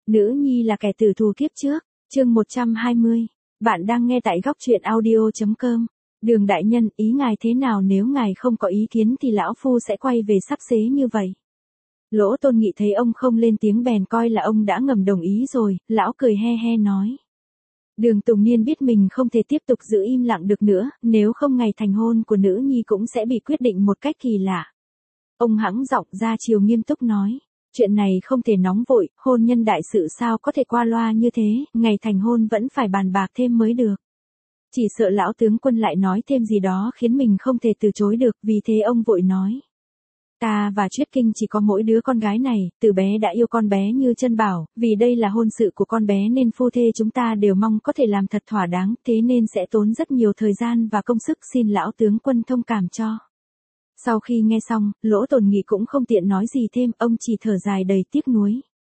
Nữ nhi là kẻ tử thù kiếp trước, chương 120. Bạn đang nghe tại góc truyện audio.com. Đường đại nhân, ý ngài thế nào, nếu ngài không có ý kiến thì lão phu sẽ quay về sắp xế như vậy. Lỗ Tôn Nghị thấy ông không lên tiếng bèn coi là ông đã ngầm đồng ý rồi, lão cười he he nói. Đường Tùng Niên biết mình không thể tiếp tục giữ im lặng được nữa, nếu không ngày thành hôn của nữ nhi cũng sẽ bị quyết định một cách kỳ lạ. Ông hắng giọng ra chiều nghiêm túc nói. Chuyện này không thể nóng vội, hôn nhân đại sự sao có thể qua loa như thế, ngày thành hôn vẫn phải bàn bạc thêm mới được. Chỉ sợ lão tướng quân lại nói thêm gì đó khiến mình không thể từ chối được, vì thế ông vội nói. Ta và Chuyết Kinh chỉ có mỗi đứa con gái này, từ bé đã yêu con bé như chân bảo, vì đây là hôn sự của con bé nên phu thê chúng ta đều mong có thể làm thật thỏa đáng, thế nên sẽ tốn rất nhiều thời gian và công sức, xin lão tướng quân thông cảm cho. Sau khi nghe xong, Lỗ Tồn Nghị cũng không tiện nói gì thêm, ông chỉ thở dài đầy tiếc nuối.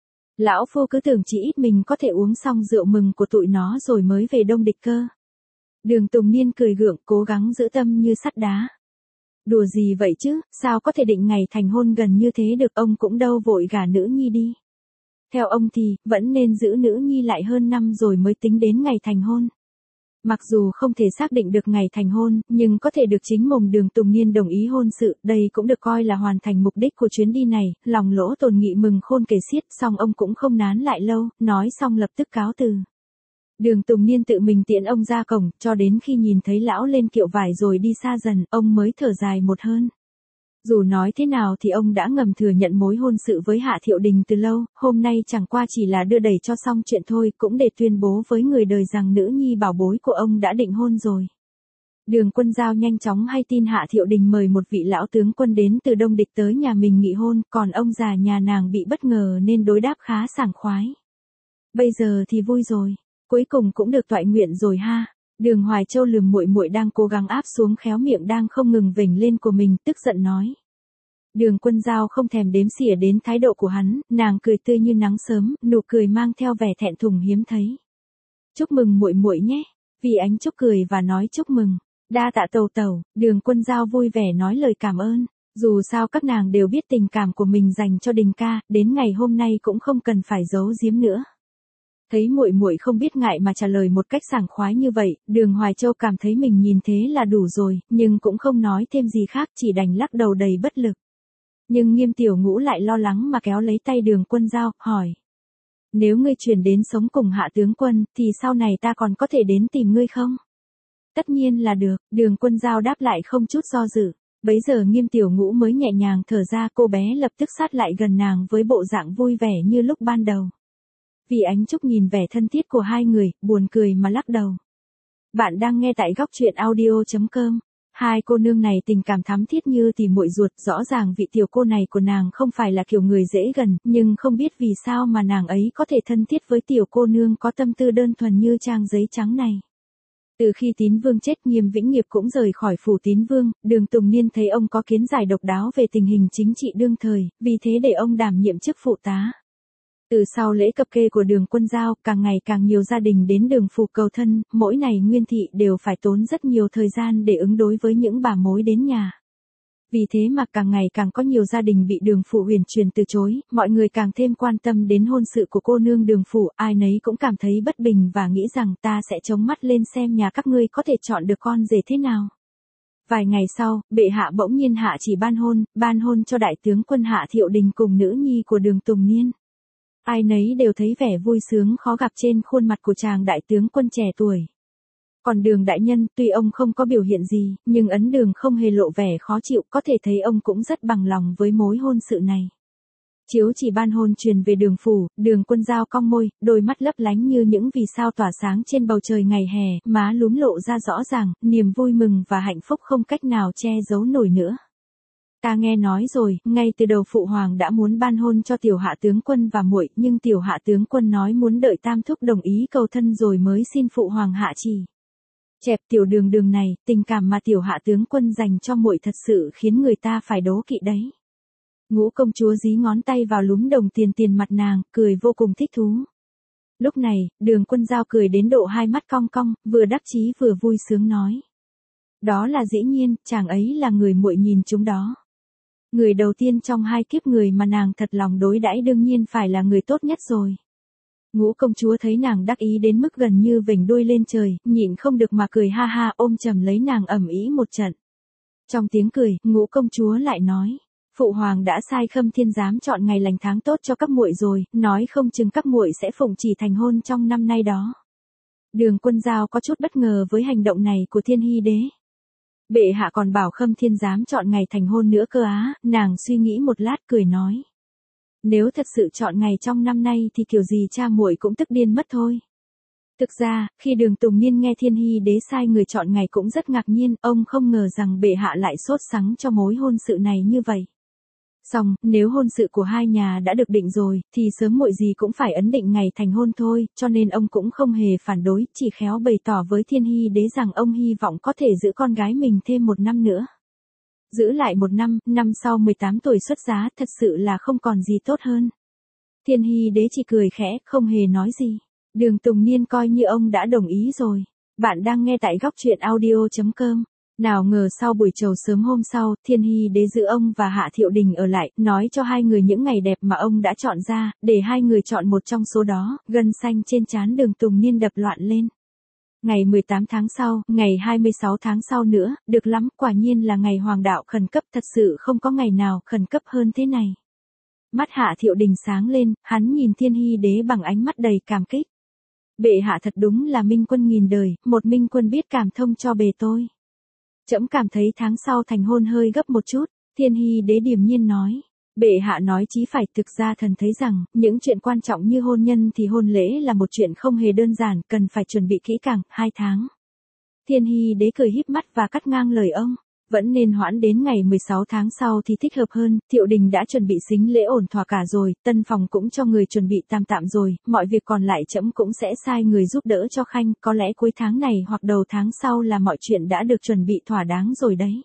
Lão phu cứ tưởng chỉ ít mình có thể uống xong rượu mừng của tụi nó rồi mới về Đông Địch cơ. Đường Tùng Niên cười gượng, cố gắng giữ tâm như sắt đá. Đùa gì vậy chứ, sao có thể định ngày thành hôn gần như thế được, ông cũng đâu vội gả nữ nhi đi. Theo ông thì, vẫn nên giữ nữ nhi lại hơn năm rồi mới tính đến ngày thành hôn. Mặc dù không thể xác định được ngày thành hôn, nhưng có thể được chính mồm Đường Tùng Niên đồng ý hôn sự, đây cũng được coi là hoàn thành mục đích của chuyến đi này, lòng Lỗ Tồn Nghị mừng khôn kể xiết, xong ông cũng không nán lại lâu, nói xong lập tức cáo từ. Đường Tùng Niên tự mình tiễn ông ra cổng, cho đến khi nhìn thấy lão lên kiệu vải rồi đi xa dần, ông mới thở dài một hơn. Dù nói thế nào thì ông đã ngầm thừa nhận mối hôn sự với Hạ Thiệu Đình từ lâu, hôm nay chẳng qua chỉ là đưa đẩy cho xong chuyện thôi, cũng để tuyên bố với người đời rằng nữ nhi bảo bối của ông đã định hôn rồi. Đường Quân Giao nhanh chóng hay tin Hạ Thiệu Đình mời một vị lão tướng quân đến từ Đông Địch tới nhà mình nghị hôn, còn ông già nhà nàng bị bất ngờ nên đối đáp khá sảng khoái. Bây giờ thì vui rồi, cuối cùng cũng được toại nguyện rồi ha. Đường Hoài Châu lườm muội muội đang cố gắng áp xuống khéo miệng đang không ngừng vểnh lên của mình, tức giận nói. Đường Quân Giao không thèm đếm xỉa đến thái độ của hắn, nàng cười tươi như nắng sớm, nụ cười mang theo vẻ thẹn thùng hiếm thấy. Chúc mừng muội muội nhé. Vì Ánh Trúc cười và nói chúc mừng. Đa tạ tàu tàu. Đường Quân Giao vui vẻ nói lời cảm ơn. Dù sao các nàng đều biết tình cảm của mình dành cho Đình ca, đến ngày hôm nay cũng không cần phải giấu giếm nữa. Thấy muội muội không biết ngại mà trả lời một cách sảng khoái như vậy, Đường Hoài Châu cảm thấy mình nhìn thế là đủ rồi, nhưng cũng không nói thêm gì khác, chỉ đành lắc đầu đầy bất lực. Nhưng Nghiêm Tiểu Ngũ lại lo lắng mà kéo lấy tay Đường Quân Giao, hỏi. Nếu ngươi chuyển đến sống cùng Hạ tướng quân, thì sau này ta còn có thể đến tìm ngươi không? Tất nhiên là được, Đường Quân Giao đáp lại không chút do dự. Bấy giờ Nghiêm Tiểu Ngũ mới nhẹ nhàng thở ra, cô bé lập tức sát lại gần nàng với bộ dạng vui vẻ như lúc ban đầu. Vì Ánh Trúc nhìn vẻ thân thiết của hai người, buồn cười mà lắc đầu. Bạn đang nghe tại góc truyện audio.com. Hai cô nương này tình cảm thắm thiết như tỉ muội ruột, rõ ràng vị tiểu cô này của nàng không phải là kiểu người dễ gần, nhưng không biết vì sao mà nàng ấy có thể thân thiết với tiểu cô nương có tâm tư đơn thuần như trang giấy trắng này. Từ khi Tín Vương chết, Nghiêm Vĩnh Nghiệp cũng rời khỏi phủ Tín Vương, Đường Tùng Niên thấy ông có kiến giải độc đáo về tình hình chính trị đương thời, vì thế để ông đảm nhiệm chức phụ tá. Từ sau lễ cập kê của Đường Quân Giao, càng ngày càng nhiều gia đình đến Đường phủ cầu thân, mỗi ngày Nguyên thị đều phải tốn rất nhiều thời gian để ứng đối với những bà mối đến nhà. Vì thế mà càng ngày càng có nhiều gia đình bị Đường phủ uyển chuyển từ chối, mọi người càng thêm quan tâm đến hôn sự của cô nương Đường phủ, ai nấy cũng cảm thấy bất bình và nghĩ rằng ta sẽ chống mắt lên xem nhà các ngươi có thể chọn được con rể thế nào. Vài ngày sau, bệ hạ bỗng nhiên hạ chỉ ban hôn cho đại tướng quân Hạ Thiệu Đình cùng nữ nhi của Đường Tùng Niên. Ai nấy đều thấy vẻ vui sướng khó gặp trên khuôn mặt của chàng đại tướng quân trẻ tuổi. Còn Đường đại nhân, tuy ông không có biểu hiện gì, nhưng Ấn Đường không hề lộ vẻ khó chịu, có thể thấy ông cũng rất bằng lòng với mối hôn sự này. Chiếu chỉ ban hôn truyền về Đường phủ, Đường Quân Giao cong môi, đôi mắt lấp lánh như những vì sao tỏa sáng trên bầu trời ngày hè, má lúm lộ ra rõ ràng, niềm vui mừng và hạnh phúc không cách nào che giấu nổi nữa. Ta nghe nói rồi, ngay từ đầu phụ hoàng đã muốn ban hôn cho tiểu Hạ tướng quân và muội, nhưng tiểu Hạ tướng quân nói muốn đợi tam thúc đồng ý cầu thân rồi mới xin phụ hoàng hạ chỉ. Chẹp tiểu Đường này, tình cảm mà tiểu Hạ tướng quân dành cho muội thật sự khiến người ta phải đố kỵ đấy. Ngũ công chúa dí ngón tay vào lúm đồng tiền mặt nàng, cười vô cùng thích thú. Lúc này, Đường Quân Giao cười đến độ hai mắt cong cong, vừa đắc chí vừa vui sướng nói. Đó là dĩ nhiên, chàng ấy là người muội nhìn chúng đó. Người đầu tiên trong hai kiếp người mà nàng thật lòng đối đãi đương nhiên phải là người tốt nhất rồi. Ngũ công chúa thấy nàng đắc ý đến mức gần như vểnh đuôi lên trời, nhịn không được mà cười ha ha, ôm chầm lấy nàng ầm ĩ một trận. Trong tiếng cười, Ngũ công chúa lại nói, phụ hoàng đã sai Khâm Thiên giám chọn ngày lành tháng tốt cho các muội rồi, nói không chừng các muội sẽ phụng chỉ thành hôn trong năm nay đó. Đường Quân Giao có chút bất ngờ với hành động này của Thiên Hy đế. Bệ hạ còn bảo Khâm Thiên giám chọn ngày thành hôn nữa cơ á, nàng suy nghĩ một lát cười nói. Nếu thật sự chọn ngày trong năm nay thì kiểu gì cha muội cũng tức điên mất thôi. Thực ra, khi Đường Tùng Niên nghe Thiên Hy đế sai người chọn ngày cũng rất ngạc nhiên, ông không ngờ rằng bệ hạ lại sốt sắng cho mối hôn sự này như vậy. Xong, nếu hôn sự của hai nhà đã được định rồi, thì sớm muội gì cũng phải ấn định ngày thành hôn thôi, cho nên ông cũng không hề phản đối, chỉ khéo bày tỏ với Thiên Hy đế rằng ông hy vọng có thể giữ con gái mình thêm 1 năm nữa. Giữ lại 1 năm, năm sau 18 tuổi xuất giá, thật sự là không còn gì tốt hơn. Thiên Hy đế chỉ cười khẽ, không hề nói gì. Đường Tùng Niên coi như ông đã đồng ý rồi. Bạn đang nghe tại góc truyện audio.com. Nào ngờ sau buổi trầu sớm hôm sau, Thiên Hy đế giữ ông và Hạ Thiệu Đình ở lại, nói cho hai người những ngày đẹp mà ông đã chọn ra, để hai người chọn một trong số đó, gân xanh trên trán Đường Tùng Niên đập loạn lên. Ngày 18 tháng sau, ngày 26 tháng sau nữa, được lắm, quả nhiên là ngày hoàng đạo khẩn cấp, thật sự không có ngày nào khẩn cấp hơn thế này. Mắt Hạ Thiệu Đình sáng lên, hắn nhìn Thiên Hy đế bằng ánh mắt đầy cảm kích. Bệ hạ thật đúng là minh quân nghìn đời, một minh quân biết cảm thông cho bề tôi. Trẫm cảm thấy tháng sau thành hôn hơi gấp một chút, Thiên Hy đế điềm nhiên nói. Bệ hạ nói chí phải, thực ra thần thấy rằng, những chuyện quan trọng như hôn nhân thì hôn lễ là một chuyện không hề đơn giản, cần phải chuẩn bị kỹ càng, 2 tháng. Thiên Hy đế cười híp mắt và cắt ngang lời ông. Vẫn nên hoãn đến ngày 16 tháng sau thì thích hợp hơn, Thiệu Đình đã chuẩn bị sính lễ ổn thỏa cả rồi, tân phòng cũng cho người chuẩn bị tạm tạm rồi, mọi việc còn lại trẫm cũng sẽ sai người giúp đỡ cho Khanh, có lẽ cuối tháng này hoặc đầu tháng sau là mọi chuyện đã được chuẩn bị thỏa đáng rồi đấy.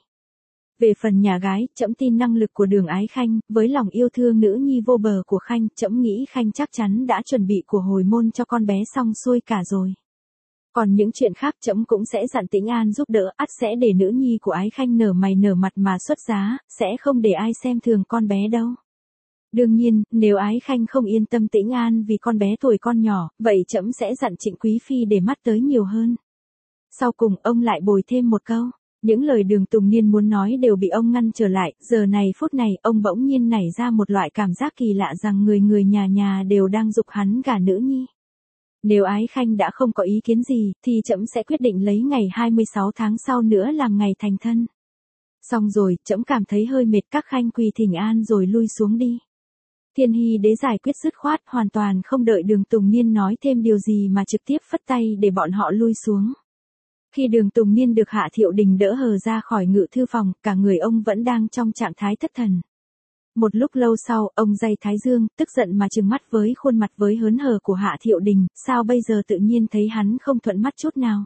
Về phần nhà gái, trẫm tin năng lực của Đường Ái Khanh, với lòng yêu thương nữ nhi vô bờ của Khanh, trẫm nghĩ Khanh chắc chắn đã chuẩn bị của hồi môn cho con bé xong xuôi cả rồi. Còn những chuyện khác trẫm cũng sẽ dặn Tĩnh An giúp đỡ, ắt sẽ để nữ nhi của Ái Khanh nở mày nở mặt mà xuất giá, sẽ không để ai xem thường con bé đâu. Đương nhiên, nếu Ái Khanh không yên tâm Tĩnh An vì con bé tuổi con nhỏ, vậy trẫm sẽ dặn Trịnh Quý Phi để mắt tới nhiều hơn. Sau cùng, ông lại bồi thêm một câu. Những lời Đường Tùng Niên muốn nói đều bị ông ngăn trở lại, giờ này phút này, ông bỗng nhiên nảy ra một loại cảm giác kỳ lạ rằng người nhà nhà đều đang giục hắn gả nữ nhi. Nếu Ái Khanh đã không có ý kiến gì, thì trẫm sẽ quyết định lấy ngày 26 tháng sau nữa làm ngày thành thân. Xong rồi, trẫm cảm thấy hơi mệt, các khanh quỳ thỉnh an rồi lui xuống đi. Thiên Hy đế giải quyết dứt khoát, hoàn toàn không đợi Đường Tùng Niên nói thêm điều gì mà trực tiếp phất tay để bọn họ lui xuống. Khi Đường Tùng Niên được Hạ Thiệu Đình đỡ hờ ra khỏi ngự thư phòng, cả người ông vẫn đang trong trạng thái thất thần. Một lúc lâu sau, ông day thái dương, tức giận mà trừng mắt với khuôn mặt với hớn hở của Hạ Thiệu Đình, sao bây giờ tự nhiên thấy hắn không thuận mắt chút nào.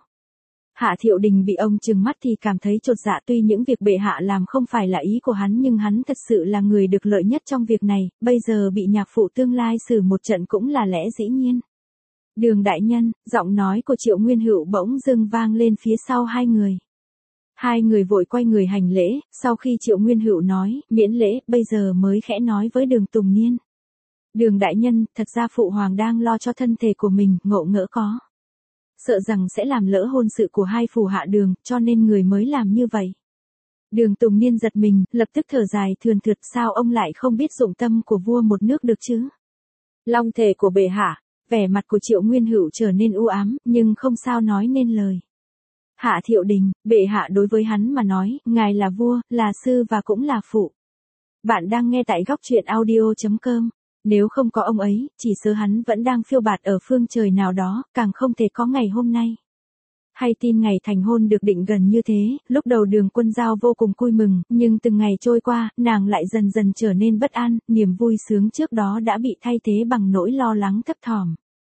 Hạ Thiệu Đình bị ông trừng mắt thì cảm thấy chột dạ, tuy những việc bệ hạ làm không phải là ý của hắn nhưng hắn thật sự là người được lợi nhất trong việc này, bây giờ bị nhạc phụ tương lai xử một trận cũng là lẽ dĩ nhiên. Đường đại nhân, giọng nói của Triệu Nguyên Hữu bỗng dưng vang lên phía sau hai người. Hai người vội quay người hành lễ, sau khi Triệu Nguyên Hữu nói, miễn lễ, bây giờ mới khẽ nói với Đường Tùng Niên. Đường đại nhân, thật ra phụ hoàng đang lo cho thân thể của mình, ngộ ngỡ có. Sợ rằng sẽ làm lỡ hôn sự của hai phù hạ Đường, cho nên người mới làm như vậy. Đường Tùng Niên giật mình, lập tức thở dài thườn thượt, sao ông lại không biết dụng tâm của vua một nước được chứ? Long thể của bệ hạ. Vẻ mặt của Triệu Nguyên Hữu trở nên u ám, nhưng không sao nói nên lời. Hạ Thiệu Đình, bệ hạ đối với hắn mà nói, ngài là vua, là sư và cũng là phụ. Bạn đang nghe tại góc truyện audio.com. Nếu không có ông ấy, chỉ sợ hắn vẫn đang phiêu bạt ở phương trời nào đó, càng không thể có ngày hôm nay. Hay tin ngày thành hôn được định gần như thế, lúc đầu Đường Quân Giao vô cùng vui mừng, nhưng từng ngày trôi qua, nàng lại dần dần trở nên bất an, niềm vui sướng trước đó đã bị thay thế bằng nỗi lo lắng thấp thỏm.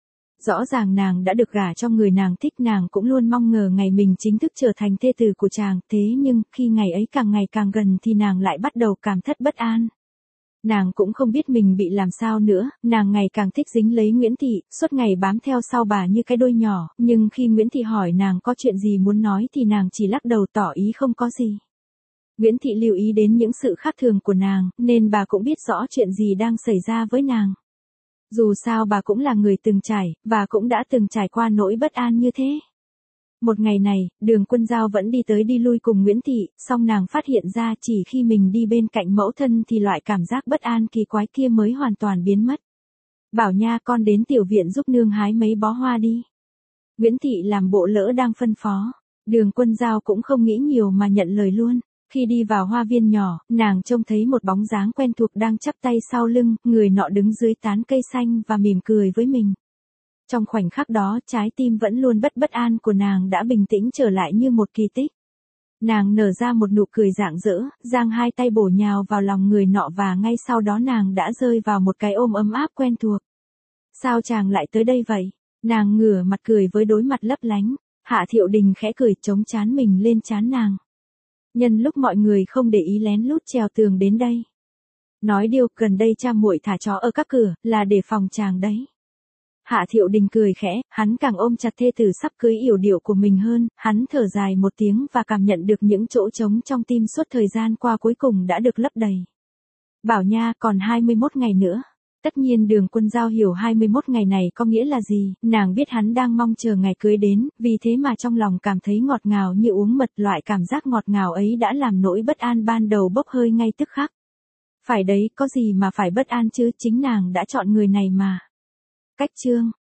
Rõ ràng nàng đã được gả cho người nàng thích, nàng cũng luôn mong ngờ ngày mình chính thức trở thành thê tử của chàng, thế nhưng khi ngày ấy càng ngày càng gần thì nàng lại bắt đầu cảm thất bất an. Nàng cũng không biết mình bị làm sao nữa, nàng ngày càng thích dính lấy Nguyễn Thị, suốt ngày bám theo sau bà như cái đuôi nhỏ, nhưng khi Nguyễn Thị hỏi nàng có chuyện gì muốn nói thì nàng chỉ lắc đầu tỏ ý không có gì. Nguyễn Thị lưu ý đến những sự khác thường của nàng, nên bà cũng biết rõ chuyện gì đang xảy ra với nàng. Dù sao bà cũng là người từng trải, và cũng đã từng trải qua nỗi bất an như thế. Một ngày này, Đường Quân Dao vẫn đi tới đi lui cùng Nguyễn Thị, song nàng phát hiện ra chỉ khi mình đi bên cạnh mẫu thân thì loại cảm giác bất an kỳ quái kia mới hoàn toàn biến mất. Bảo Nha, con đến tiểu viện giúp nương hái mấy bó hoa đi. Nguyễn Thị làm bộ lỡ đang phân phó. Đường Quân Dao cũng không nghĩ nhiều mà nhận lời luôn. Khi đi vào hoa viên nhỏ, nàng trông thấy một bóng dáng quen thuộc đang chắp tay sau lưng, người nọ đứng dưới tán cây xanh và mỉm cười với mình. Trong khoảnh khắc đó, trái tim vẫn luôn bất an của nàng đã bình tĩnh trở lại như một kỳ tích. Nàng nở ra một nụ cười rạng rỡ, giang hai tay bổ nhào vào lòng người nọ và ngay sau đó nàng đã rơi vào một cái ôm ấm áp quen thuộc. Sao chàng lại tới đây vậy? Nàng ngửa mặt cười với đôi mắt lấp lánh. Hạ Thiệu Đình khẽ cười chống trán mình lên trán nàng. Nhân lúc mọi người không để ý lén lút trèo tường đến đây. Nói điều gần đây cha muội thả chó ở các cửa, là để phòng chàng đấy. Hạ Thiệu Đình cười khẽ, hắn càng ôm chặt thê tử sắp cưới yểu điệu của mình hơn, hắn thở dài một tiếng và cảm nhận được những chỗ trống trong tim suốt thời gian qua cuối cùng đã được lấp đầy. Bảo Nha, còn 21 ngày nữa. Tất nhiên Đường Quân Dao hiểu 21 ngày này có nghĩa là gì, nàng biết hắn đang mong chờ ngày cưới đến, vì thế mà trong lòng cảm thấy ngọt ngào như uống mật, loại cảm giác ngọt ngào ấy đã làm nỗi bất an ban đầu bốc hơi ngay tức khắc. Phải đấy, có gì mà phải bất an chứ, chính nàng đã chọn người này mà. Cách chương